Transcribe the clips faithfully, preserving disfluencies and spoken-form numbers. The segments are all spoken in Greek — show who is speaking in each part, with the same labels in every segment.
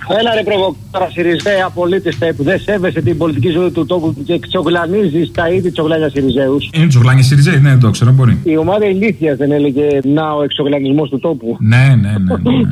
Speaker 1: Έλα ρε προβοκάρα Σιριζέα πολίτηστε που δεν σέβεσαι την πολιτική ζωή του τόπου και τσογλανίζει τα είδη τσογλάνια Σιριζέους.
Speaker 2: Είναι τσογλάνια Σιριζέοι, ναι, δεν το ξέρω, μπορεί.
Speaker 1: Η ομάδα ηλίθεια δεν έλεγε να ο εξογλανισμός του τόπου.
Speaker 2: Ναι, ναι, ναι. ναι, ναι.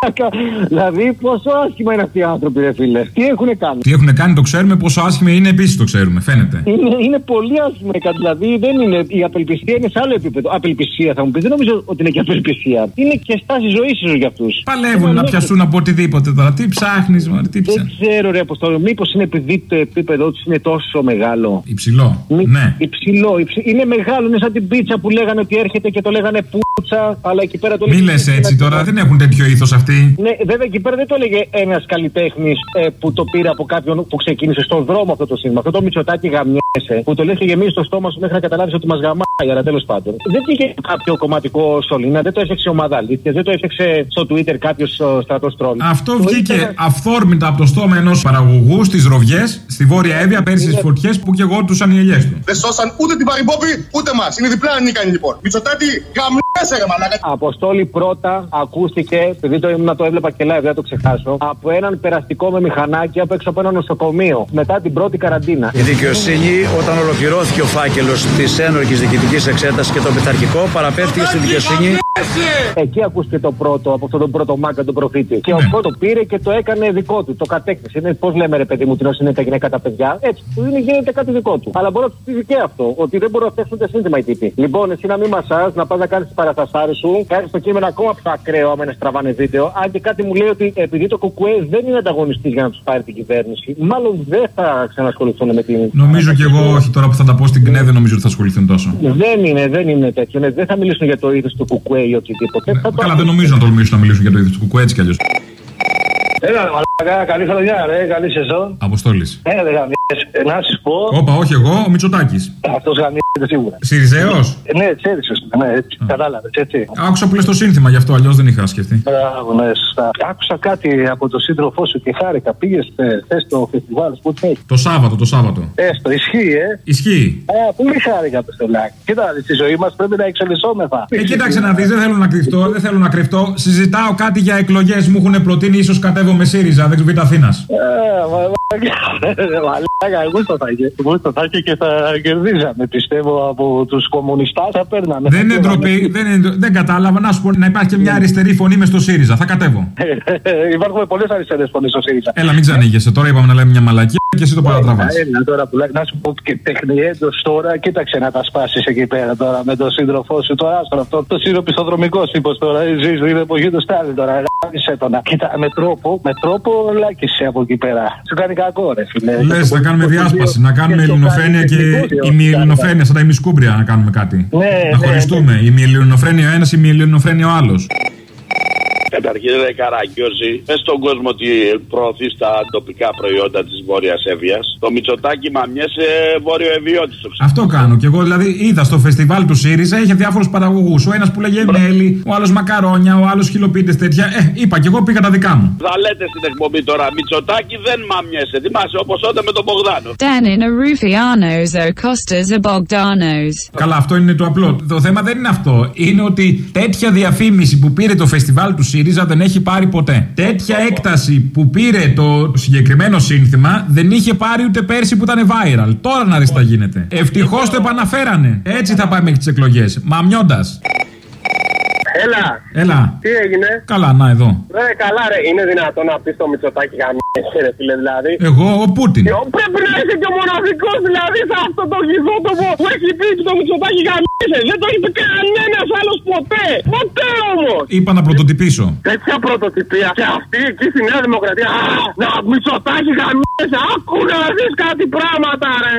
Speaker 1: Δηλαδή, πόσο άσχημα είναι αυτοί οι άνθρωποι, ρε φίλε. Τι έχουν κάνει.
Speaker 2: Τι έχουν κάνει, το ξέρουμε. Πόσο άσχημα είναι επίσης, το ξέρουμε. Φαίνεται.
Speaker 1: Είναι, είναι πολύ άσχημα. Δηλαδή, δεν είναι. Η απελπισία είναι σε άλλο επίπεδο. Απελπισία, θα μου πει. Δεν νομίζω ότι είναι και απελπισία. Είναι και στάση ζωή ίσω για αυτού.
Speaker 2: Παλεύουν να πιαστούν από οτιδήποτε τώρα. Τι ψάχνει, Μωρέ, τι ψάχνει.
Speaker 1: Δεν ξέρω, ρε Αποστόλη. Μήπως είναι επειδή το επίπεδο του είναι τόσο μεγάλο.
Speaker 2: Υψηλό. Μη... Ναι.
Speaker 1: Υψηλό, υψηλό. Είναι μεγάλο. Είναι σαν την πίτσα που λέγανε ότι έρχεται και το λέγανε πούτσα. Αλλά εκεί πέρα το
Speaker 2: λέγανε. Μη λες έτσι τώρα, δεν έχουν τέτοιο ήθος αυτοί.
Speaker 1: Ναι, βέβαια εκεί πέρα δεν το έλεγε ένας καλλιτέχνης ε, που το πήρε από κάποιον που ξεκίνησε στον δρόμο αυτό το σύνθημα. Αυτό το Μητσοτάκι γαμιέσαι που το λέει και γεμίζει στο στόμα σου μέχρι να καταλάβει ότι μας γαμάει. Αλλά τέλος πάντων. Δεν πήγε κάποιο κομματικό σωλήνα, δεν το έφτιαξε ομάδα αλήθειας, δεν το έφτιαξε στο Twitter κάποιο στρατός τρόλ.
Speaker 2: Αυτό το βγήκε ήταν... αυθόρμητα από το στόμα ενός παραγωγού στις Ροβιές, στη Βόρεια Εύβοια, πέρσι στις φωτιές που κεγόντουσαν οι ελιές του.
Speaker 3: Δεν σώσαν ούτε την Παρυμπόπη ούτε μας. Είναι διπλά ανίκανοι λοιπόν. Μητσοτάκι γαμιέσαι ρε μαλάκα.
Speaker 1: Αποστόλη πρώτα ακούστηκε, επειδή το ήμουν να το έβλεπα και live, δεν το ξεχάσω, από έναν περαστικό με μηχανάκι απ' έξω από ένα νοσοκομείο μετά την πρώτη καραντίνα.
Speaker 4: Η δικαιοσύνη, όταν ολοκληρώθηκε ο φάκελος της ένορκης διοικητικής εξέτασης και το πειθαρχικό, παραπέφτηκε στη δικαιοσύνη.
Speaker 1: Εκεί ακούστηκε το πρώτο, από αυτόν τον πρώτο μάγκα, τον προφήτη. Και ο ναι. το πήρε και το έκανε δικό του. Το κατέκτησε. Είναι πώς λέμε, ρε παιδί μου, την είναι τα γυναίκα τα παιδιά. Έτσι, του είναι, γίνεται κάτι δικό του. Αλλά μπορεί να του πει και αυτό, ότι δεν μπορούν να φτιάξουν τα σύνθημα οι τύποι. Λοιπόν, εσύ να μην μασά, να πα να κάνει τι παραστάσει σου, κάνει το κείμενο ακόμα πιο ακραίο, άμα στραβάνε βίντεο. Αν και κάτι μου λέει ότι επειδή το Κουκουέ δεν είναι ανταγωνιστή για να του πάρει την κυβέρνηση, μάλλον δεν θα ξανασχοληθούν με την.
Speaker 2: Νομίζω κι εγώ, όχι τώρα που θα τα πω στην ΚΝΕ, δεν νομίζω ότι θα ασχοληθούν τόσο.
Speaker 1: Δεν είναι, δεν είναι τέτοιο. Ναι, δεν θα μιλήσουν για το είδο του Κουκουέ ή οτιδήποτε.
Speaker 2: Ναι, καλά, δεν νομίζω να τολμήσουν να μιλήσουν για το είδο του Κουκουέ έτσι κι αλλιώς.
Speaker 5: Έλα, μαλάκα, καλή χρονιά, ρε, καλή σεζόν.
Speaker 2: Αποστόλης.
Speaker 5: Έλα, δεν γαμιέσαι, να σου πω.
Speaker 2: Όπα, όχι εγώ, ο Μητσοτάκης.
Speaker 5: Αυτός γαμιέσαι σίγουρα.
Speaker 2: Σιριζέος.
Speaker 5: Ε, ναι, έτσι, έτσι, ναι, έτσι, κατάλαβες, έτσι.
Speaker 2: Άκουσα που λες το σύνθημα γι' αυτό, αλλιώς δεν είχα σκεφτεί.
Speaker 5: Μπράβο, ναι, σωστά. Άκουσα κάτι από τον σύντροφό σου και χάρηκα. Πήγες χθες στο φεστιβάλ, πού έχει.
Speaker 2: Το Σάββατο, το Σάββατο.
Speaker 5: Έστω, ισχύει, ε.
Speaker 2: Ισχύει.
Speaker 5: Α, πολύ χάρηκα, Πεστολάκη. Κοίτα, στη ζωή μας πρέπει να εξελισσόμεθα.
Speaker 2: Ε, κοίταξε να δεις, δεν θέλω να κρυφτώ, δεν θέλω να κρυφτώ. Συζητάω κάτι για εκλογές, μου έχουν προτείνει, ίσως κατέβω με ΣΥΡΙΖΑ, δεν ξέρω. Αθήνας.
Speaker 5: Μαλάκα, εγώ στο θα είχε. Εγώ στο θα είχε και θα κερδίζαμε. Πιστεύω από τους κομμουνιστάς θα παίρναμε.
Speaker 2: Δεν είναι ντροπή, δεν, δεν κατάλαβα. Να σου πω να υπάρχει και μια αριστερή φωνή μες στο ΣΥΡΙΖΑ. Θα κατέβω.
Speaker 5: Υπάρχουν πολλές αριστερές φωνές στο ΣΥΡΙΖΑ.
Speaker 2: Έλα, μην ξανήγεσαι. Τώρα είπαμε να λέμε μια μαλακία και εσύ το παρατραβάς.
Speaker 5: Έλα τώρα που να σου πω και τεχνιέντος τώρα, κοίταξε να τα σπάσεις εκεί πέρα τώρα με τον σύντροφό σου. Τώρα άστρο αυτό. Το σιροπιστοδρομικό τύπος τώρα. Ζει στην εποχή του Στάλιν τώρα. Κοίτα με τρόπο, με τρόπο λάκησε από εκεί πέρα. Σου κάνει κακό, ρε φίλε.
Speaker 2: Λες, να κάνουμε διάσπαση, να κάνουμε ελληνοφρένεια και ημιελληνοφρένεια, σαν τα ημισκούμπρια να κάνουμε κάτι. Να χωριστούμε. Η ημιελληνοφρένεια ο ένας, η ημιελληνοφρένεια ο άλλος.
Speaker 6: Καταρχήν, ρε Καραγκιόζη, πες στον κόσμο ότι προωθεί τα τοπικά προϊόντα της Βόρειας Εύβοιας. Το Μητσοτάκι μαμιέσαι βόρειο Εβιώτης.
Speaker 2: Αυτό κάνω κι εγώ. Δηλαδή, είδα στο φεστιβάλ του ΣΥΡΙΖΑ είχε διάφορους παραγωγούς. Ο ένας που λέγε μέλι, ο άλλος μακαρόνια, ο άλλος χιλοπίτες τέτοια. Ε, είπα κι εγώ πήγα τα δικά μου.
Speaker 6: Θα λέτε στην εκπομπή τώρα, Μητσοτάκι δεν μαμιέσαι. Θυμάσαι όπως όταν με τον Μπογδάνο.
Speaker 7: Danin a Rufianos, o Costas a Bogdanos.
Speaker 2: Καλά, αυτό είναι το απλό. Το θέμα δεν είναι αυτό. Είναι ότι τέτοια διαφήμιση που πήρε το φεστιβάλ του ΣΥΡΙΖΑ δεν έχει πάρει ποτέ. Τέτοια έκταση που πήρε το συγκεκριμένο σύνθημα δεν είχε πάρει ούτε πέρσι που ήταν viral. Τώρα να δεις τι θα γίνεται. Ευτυχώς το επαναφέρανε. Έτσι θα πάει μέχρι τις εκλογές. Μαμιώντας.
Speaker 1: Έλα.
Speaker 2: Έλα.
Speaker 1: Τι έγινε?
Speaker 2: Καλά, να εδώ.
Speaker 1: Ρε, καλά, ρε. Είναι δυνατόν να πει το Μητσοτάκι γαμιέσαι, ρε φίλε, δηλαδή.
Speaker 2: Εγώ, ο Πούτιν.
Speaker 1: Πρέπει να είσαι και ο μοναδικός, δηλαδή, σε αυτό το γυζότοπο που έχει πει το Μητσοτάκι γαμιέσαι. Δεν το έχει πει κανένας άλλος ποτέ. Ποτέ όμως.
Speaker 2: Είπα να πρωτοτυπήσω.
Speaker 1: Τέτοια πρωτοτυπία. Και αυτή εκεί στη Νέα Δημοκρατία. Α, να Μητσοτάκι γαμιέσαι. Άκου να δεις κάτι πράγματα, ρε.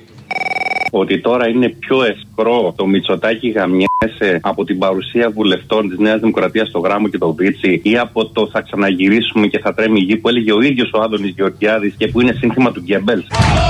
Speaker 8: Ότι τώρα είναι πιο ευκρό το Μητσοτάκι γαμιέσαι από την παρουσία βουλευτών της Νέας Δημοκρατίας στο Γράμμο και το Βίτσι ή από το θα ξαναγυρίσουμε και θα τρέμει η γη που έλεγε ο ίδιος ο Άδωνης Γεωργιάδης και που είναι σύνθημα του Γκέμπελς.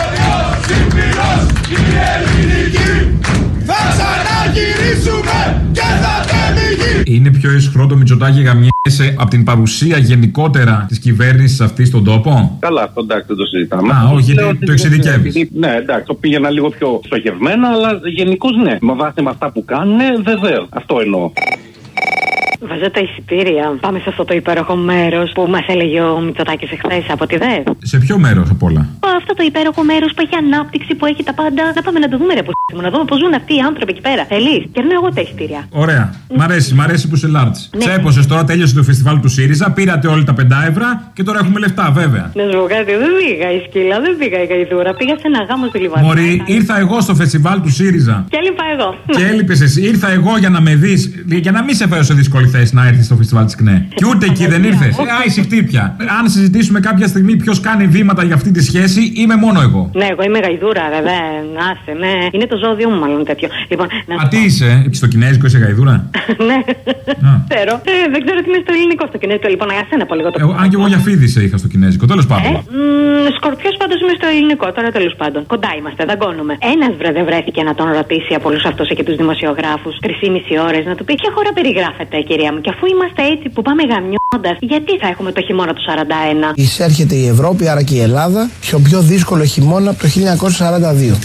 Speaker 3: Θα ξαναγυρίσουμε και θα τρέμει η γη.
Speaker 2: Είναι πιο ισχυρό το Μητσοτάκι γαμιέσαι από την παρουσία γενικότερα της κυβέρνησης αυτή στον τόπο.
Speaker 8: Καλά, αυτό εντάξει δεν το συζητάμε.
Speaker 2: Α, όχι, το εξειδικεύεις.
Speaker 8: Ναι, εντάξει, το πήγαινα λίγο πιο στοχευμένα, αλλά γενικώς ναι. Με βάση με αυτά που κάνουν, βεβαίως. Αυτό εννοώ.
Speaker 9: Βάζω τα εισιτήρια. Πάμε σε αυτό το υπέροχο μέρος που μας έλεγε ο Μητσοτάκης εχθές από τη ΔΕΔ.
Speaker 2: Σε ποιο μέρος απ' όλα?
Speaker 9: Αυτό το υπέροχο μέρος που έχει ανάπτυξη, που έχει τα πάντα. Να πάμε να το δούμε, ρε που να δούμε πώς ζουν αυτοί οι άνθρωποι εκεί πέρα. Θέλεις? Κερνάω εγώ τα εισιτήρια.
Speaker 2: Ωραία. Mm. Μ' αρέσει, μ' αρέσει που σε λάρτς. Ναι. Τσέπωσες τώρα, τέλειωσε το φεστιβάλ του ΣΥΡΙΖΑ, πήρατε όλοι τα πέντε ευρώ και τώρα έχουμε λεφτά, βέβαια.
Speaker 9: Να σου πω κάτι, δεν πήγα η σκύλα, δεν πήγα η γαϊδούρα. Πήγα σε ένα γάμο στη Λιβαδιά.
Speaker 2: Μωρή, ήρθα εγώ στο φεστιβάλ του ΣΥΡΙΖΑ.
Speaker 9: Και έλειπα εγώ.
Speaker 2: Και έλειπες εσύ. Ήρθα εγώ για να με δεις, για να μην σε φέρω σε δύσκολη θέση να έρθεις στο φεστιβάλ της ΚΝΕ. Και ούτε εκεί δεν ήρθες. Ε, άισι χτύπια. Αν συζητήσουμε κάποια στιγμή ποιος κάνει βήματα για αυτή τη σχέση, είμαι μόνο εγώ.
Speaker 9: Ναι, εγώ είμαι γαϊδούρα, βέβαια. Άσε, ναι. Είναι το ζώδιο μου, μάλλον τέτοιο. Λοιπόν, να
Speaker 2: Α, τι είσαι, στο κινέζικο είσαι γαϊδούρα?
Speaker 9: Ναι. Ξέρω. Ε, δεν ξέρω τι είναι στο ελληνικό στο κινέζικο. Λοιπόν, α ένα πω λίγο το.
Speaker 2: Αν και εγώ για φίδι είχα στο κινέζικο, τέλος πάντων.
Speaker 9: Σκορπιό πάντως είμαι στο ελληνικό, τώρα τέλος πάντων. Κοντά είμαστε, δαγκώνουμε. Ένας βρε δεν βρέθηκε να τον ρωτήσει από όλους αυτούς και τους δημοσιογράφους τρεις και μισή ώρες να του πει ποια χώρα περιγράφεται, κυρία μου. Και αφού είμαστε έτσι που πάμε γαμιώντας, γιατί θα έχουμε το χειμώνα του σαράντα ένα?
Speaker 10: Εισέρχεται η Ευρώπη, άρα και η Ελλάδα, στο πιο δύσκολο χειμώνα από το χίλια εννιακόσια σαράντα δύο.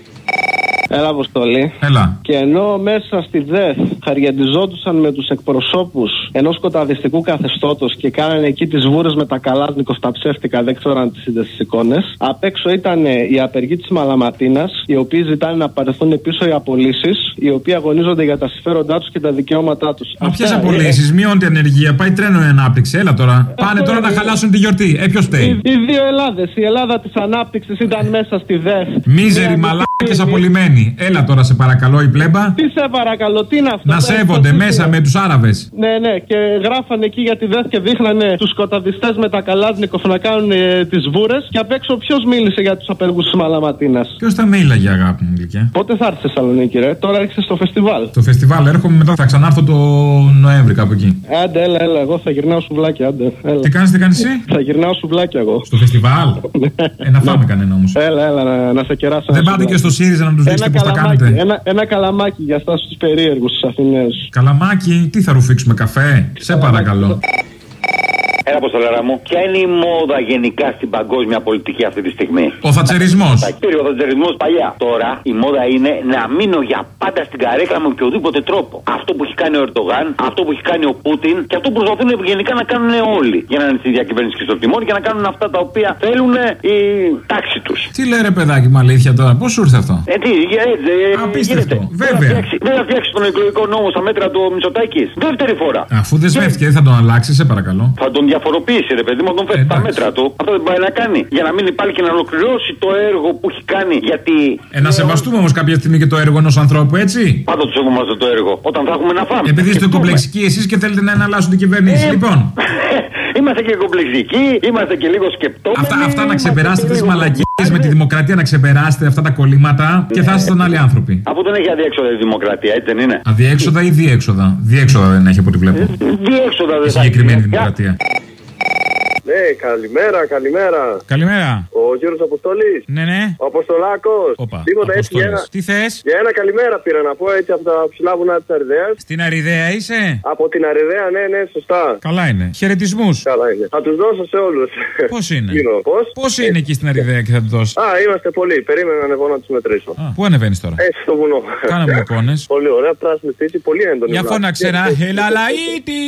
Speaker 11: Έλα, Αποστολή.
Speaker 2: Έλα.
Speaker 11: Και ενώ μέσα στη ΔΕΘ χαριαντιζόντουσαν με τους εκπροσώπους ενός σκοταδιστικού καθεστώτος και κάνανε εκεί τις βούρες με τα Καλάσνικοφ, τα ψεύτικα, δεν ξέρω αν τις είδες τις εικόνες. Απ' έξω ήταν οι απεργοί της Μαλαματίνας, οι οποίοι ζητάνε να παρεθούν πίσω οι απολύσεις, οι οποίοι αγωνίζονται για τα συμφέροντά τους και τα δικαιώματά τους.
Speaker 2: Μα ποιες απολύσεις, μειώνεται η ανεργία, πάει τρένο η ανάπτυξη, έλα τώρα. Ε, Πάνε τώρα να χαλάσουν τη γιορτή. Ε, ποιος φταίει?
Speaker 11: Οι, οι δύο Ελλάδες. Η Ελλάδα της ανάπτυξης ήταν μέσα στη ΔΕΘ.
Speaker 2: Μίζεροι μαλάκες απολυμμένοι. Έλα τώρα, σε παρακαλώ, η πλέμπα.
Speaker 11: Τι σε παρακαλώ, τι είναι αυτό?
Speaker 2: Να σέβονται μέσα με τους Άραβες.
Speaker 11: Ναι, ναι, και γράφανε εκεί για τη ΔΕΘ και δείχνανε τους σκοταδιστές με τα Καλάσνικοφ να κάνουν ε, τις βούρες. Και απ' έξω ποιος μίλησε για τους απεργούς της Μαλαματίνας?
Speaker 2: Ποιος θα μίλαγε, αγάπη μου, γλυκιά?
Speaker 11: Πότε θα έρθεις στη Θεσσαλονίκη, ρε? Τώρα έρχεσαι στο φεστιβάλ.
Speaker 2: Στο φεστιβάλ έρχομαι, μετά θα ξανάρθω το Νοέμβρη κάπου εκεί.
Speaker 11: Άντε, έλα, έλα, εγώ θα γυρνάω σουβλάκια, άντε. Έλα.
Speaker 2: Τι κάνεις, τι κάνεις εσύ?
Speaker 11: Θα γυρνάω σουβλάκια εγώ.
Speaker 2: Στο φεστιβάλ? ε, να φάμε κανένα όμως.
Speaker 11: Έλα, έλα, να, να σε κεράσω.
Speaker 2: Δεν πάτε και στο ΣΥΡΙΖΑ να τους δείξετε πώς τα κάνετε?
Speaker 11: Ένα, ένα καλαμάκι για εσάς τους περίεργους τους Αθηναίους.
Speaker 2: Καλαμάκι, τι θα ρουφήξουμε, καφέ? Σε παρακαλώ.
Speaker 12: Έλα, Αποστολάρα μου, ποια είναι η μόδα γενικά στην παγκόσμια πολιτική αυτή τη στιγμή?
Speaker 2: Ο θατσερισμός.
Speaker 12: Ο θατσερισμός παλιά. Τώρα η μόδα είναι να μείνω για πάντα στην καρέκλα με οποιοδήποτε τρόπο. Αυτό που έχει κάνει ο Ερντογάν, αυτό που έχει κάνει ο Πούτιν και αυτό που προσπαθούν γενικά να κάνουν όλοι. Για να είναι στη διακυβέρνηση και στο τιμόνι και να κάνουν αυτά τα οποία θέλουν η τάξη τους.
Speaker 2: Τι λέει, ρε παιδάκι μου, αλήθεια τώρα, πώς σου ήρθε αυτό?
Speaker 12: Ε, τι, έτσι.
Speaker 2: Απίστευτο. Βέβαια.
Speaker 12: Δεν θα φτιάξει τον εκλογικό νόμο στα μέτρα του Μητσοτάκης. Δεύτερη φορά.
Speaker 2: Αφού δεσμεύτηκε, δεν θα τον αλλάξει, σε παρακαλώ.
Speaker 12: Θα τον διαφοροποιήσει, ρε παιδί μου, τον φέρει στα μέτρα του. Αυτό δεν πάει να κάνει. Για να μην υπάρχει και να ολοκληρώσει το έργο που έχει κάνει. Γιατί.
Speaker 2: Ε, να σεβαστούμε όμως κάποια στιγμή και το έργο ενός ανθρώπου, έτσι.
Speaker 12: Πάντα το σεβόμαστε το έργο. Όταν θα έχουμε να φάμε.
Speaker 2: Επειδή είστε κομπλεξικοί εσείς και θέλετε να εναλλάσσουν την κυβέρνηση, ε, λοιπόν.
Speaker 12: Είμαστε και κομπλεξικοί, είμαστε και λίγο σκεπτόμενοι.
Speaker 2: Αυτά, αυτά να ξεπεράσετε τις μαλακίες με τη δημοκρατία, να ξεπεράσετε αυτά τα κολλήματα και θα είστε άλλοι άνθρωποι.
Speaker 12: Αφού δεν έχει αδιέξοδα η δημοκρατία, έτσι δεν είναι?
Speaker 2: Αδιέξοδα ή διέξοδα? Διέξοδα δεν έχει από ό,τι βλέπω.
Speaker 12: Διέξοδα δεν έχει.
Speaker 2: Η συγκεκριμένη δημοκρατία.
Speaker 13: Ναι, καλημέρα, καλημέρα.
Speaker 2: Καλημέρα.
Speaker 13: Ο κύριος Αποστολής.
Speaker 2: Ναι, ναι.
Speaker 13: Ο Αποστολάκος.
Speaker 2: Όπα.
Speaker 13: Τίποτα, έτσι για ένα...
Speaker 2: Τι θες?
Speaker 13: Για ένα καλημέρα πήρα να πω, έτσι από τα ψηλά βουνά της Αριδαίας.
Speaker 2: Στην Αριδαία είσαι?
Speaker 13: Από την Αριδαία, ναι, ναι, σωστά.
Speaker 2: Καλά είναι. Χαιρετισμούς.
Speaker 13: Καλά είναι. Θα τους δώσω σε όλους.
Speaker 2: Πώς είναι?
Speaker 13: Πώς?
Speaker 2: Πώς είναι εκεί στην Αριδαία και θα τους δώσεις?
Speaker 13: Α, είμαστε πολλοί. Περίμενα να ανεβώ να τους μετρήσω.
Speaker 2: Α, πού ανεβαίνεις τώρα?
Speaker 13: Έτσι στο βουνό.
Speaker 2: Κάνε μου εικόνες.
Speaker 13: Πολύ ωραία, πράσινη φύση, πολύ έντονη.
Speaker 2: Για φώναξε ένα Ελαλαΐτη.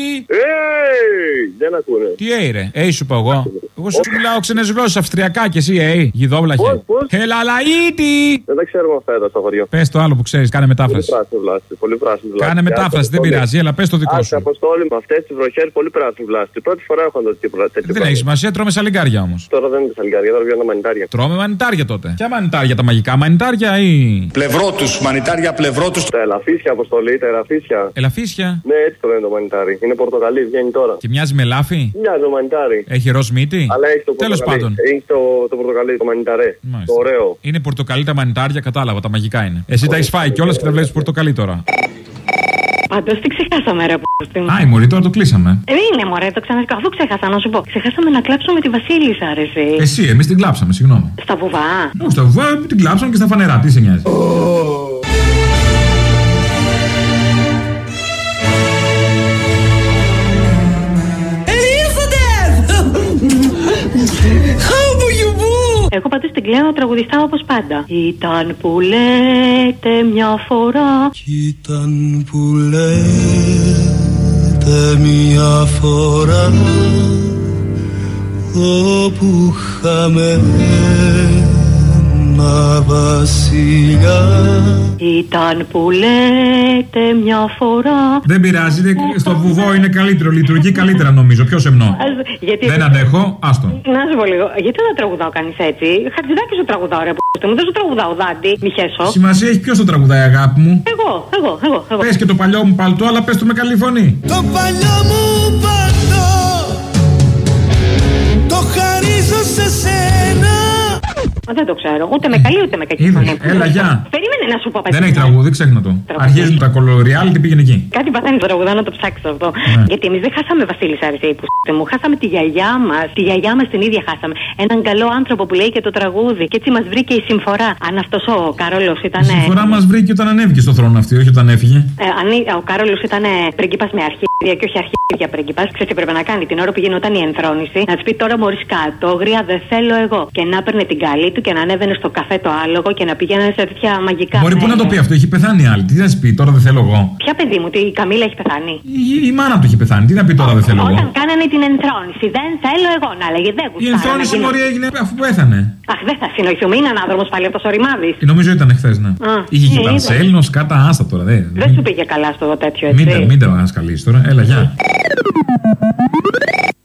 Speaker 13: Δεν ακούνε.
Speaker 2: Τι έιρε, έι σου πω εγώ. Εγώ σου μιλάω ξένες γλώσσες, αυστριακά και εσύ, ε, γιδόβλαχε. Ελαλαΐτη!
Speaker 13: Δεν τα ξέρουμε αυτά εδώ στο χωριό.
Speaker 2: Πες το άλλο που ξέρεις, κάνε μετάφραση.
Speaker 13: Πολύ πράσινη βλάστη, πολύ πράσινη βλάστη.
Speaker 2: Κάνε μετάφραση, δεν πειράζει, έλα, πες το δικό σου.
Speaker 13: Άσαι, Αποστόλη, με αυτές τις βροχές, πολύ πράσινη βλάστη. Πρώτη φορά έχω δει τέτοιο.
Speaker 2: Δεν έχει σημασία, τρώμε σαλιγκάρια όμως.
Speaker 13: Τώρα δεν είναι σαλιγκάρια, τώρα βγαίνουν μανιτάρια.
Speaker 2: Τρώμε μανιτάρια τότε. Ποια μανιτάρια, τα μαγικά μανιτάρια ή.
Speaker 14: Πλευρό του, μανιτάρια πλευρό του.
Speaker 13: Τα ελαφίσια, Αποστολή, τα ελαφίσια.
Speaker 2: Ελαφίσια.
Speaker 13: Ναι, έτσι το λένε το μανιτάρι. Είναι πορτοκαλί, βγαίνει τώρα.
Speaker 2: Και μοιάζει με λάφι.
Speaker 13: Μοιάζει το μανιτάρι.
Speaker 2: Έχει ροζ μύτη.
Speaker 13: Αλλά έχει το
Speaker 2: Τέλος πάντων.
Speaker 13: Έχει το, το πορτοκαλί, το μανιταρέ. Το ωραίο.
Speaker 2: Είναι πορτοκαλί τα μανιτάρια, κατάλαβα, τα μαγικά είναι. Εσύ τα έχει φάει κιόλας και τα βλέπει πορτοκαλί τώρα.
Speaker 9: Πάντως τι ξεχάσαμε, ρε που.
Speaker 2: Α, η μωρή, τώρα το κλείσαμε.
Speaker 9: Ε, είναι μωρέ, το ξαναδικά. Αφού ξέχασα να σου πω. Ξεχάσαμε να κλάψουμε τη Βασίλισσα, ρε εσύ.
Speaker 2: Εσύ, εμείς την κλάψαμε, συγγνώμη.
Speaker 9: Στα βουβά.
Speaker 2: Ναι, στα βουβά την κλάψαμε και στα φανερά, τι σε νοιάζει.
Speaker 9: Εγώ πάντως την κλαίω, τραγουδιστάω όπως πάντα. Ήταν που λέτε μια φορά.
Speaker 15: Ήταν που λέτε μια φορά όπου είχαμε ένα βασιλιά.
Speaker 9: Ήταν που λέτε μια φορά.
Speaker 2: Δεν πειράζει, στο βουβό είναι καλύτερο, λειτουργεί καλύτερα νομίζω, πιο σεμνό.
Speaker 9: Γιατί...
Speaker 2: Δεν αντέχω, άστο.
Speaker 9: Να σου πω λίγο, γιατί δεν τραγουδάω κανείς έτσι? Χατζηδάκι σου τραγουδάω ρε που μου, δεν σου τραγουδάω Δάντη, μη χέσω.
Speaker 2: Σημασία έχει ποιος το τραγουδάει αγάπη μου?
Speaker 9: Εγώ, εγώ, εγώ, εγώ.
Speaker 2: Πες και το παλιό μου παλτό, αλλά πες το με καλή φωνή.
Speaker 15: Το παλιό μου παλτό το χαρίζω σε σένα.
Speaker 9: Δεν το ξέρω, ούτε με καλή ούτε με κακή φωνή.
Speaker 2: Έλα, γεια.
Speaker 9: Περίμενε να σου πω παιδί.
Speaker 2: Δεν έχει τραγούδι, ξέχνα το. Αρχίζουν τα κολοριάλ, τι πήγαινε εκεί.
Speaker 9: Κάτι παθαίνει το τραγουδά, να το ψάξει αυτό. Ναι. Γιατί εμεί δεν χάσαμε Βασίλισσα Αρισή που μου. Χάσαμε τη γιαγιά μα. Τη γιαγιά μα την ίδια χάσαμε. Έναν καλό άνθρωπο που λέει και το τραγούδι. Και έτσι μα βρήκε η συμφορά. Αν αυτό ο Κάρολος ήταν.
Speaker 2: Η συμφορά μα βρήκε όταν ανέβηκε στο θρόνο αυτή, όχι όταν έφυγε.
Speaker 9: Ε, αν ο Κάρολος ήταν πρίγκιπας με αρχίδια και όχι αρχίδια πρίγκιπας, ξέρει τι πρέπει να κάνει την ώρα που γινόταν η ενθρόνηση. Να τη πει τώρα μωρή κατόγρια, δεν θέλω εγώ. Και να παίρνε την καλή του και να ανέβαινε στο καφέ το άλογο και να πήγαινε σε τέτοια μαγικά.
Speaker 2: Μπορεί που να το πει αυτό, έχει πεθάνει άλλη. Τι θα σου πει, τώρα δεν θέλω εγώ.
Speaker 9: Ποια παιδί μου, η Καμίλα έχει πεθάνει.
Speaker 2: Η, η μάνα του έχει πεθάνει, τι να πει τώρα δεν θέλω εγώ.
Speaker 9: Όταν κάνανε την ενθρόνηση, δεν θέλω εγώ να λέγε δεν γουστάρω.
Speaker 2: Η ενθρόνηση μωρή έγινε αφού πέθανε.
Speaker 9: Αχ, δεν θα συνοηθούμε, είναι ανάδρομος πάλι από το Σοριμάδης.
Speaker 2: Νομίζω ήταν χθες, ναι. Είχε και Πανσέλινος, κάτα άστα τώρα.
Speaker 9: Δεν σου πήγε καλά στο τέτοιο έτσι.
Speaker 2: Μην τα σκαλείς τώρα, έλα, γεια.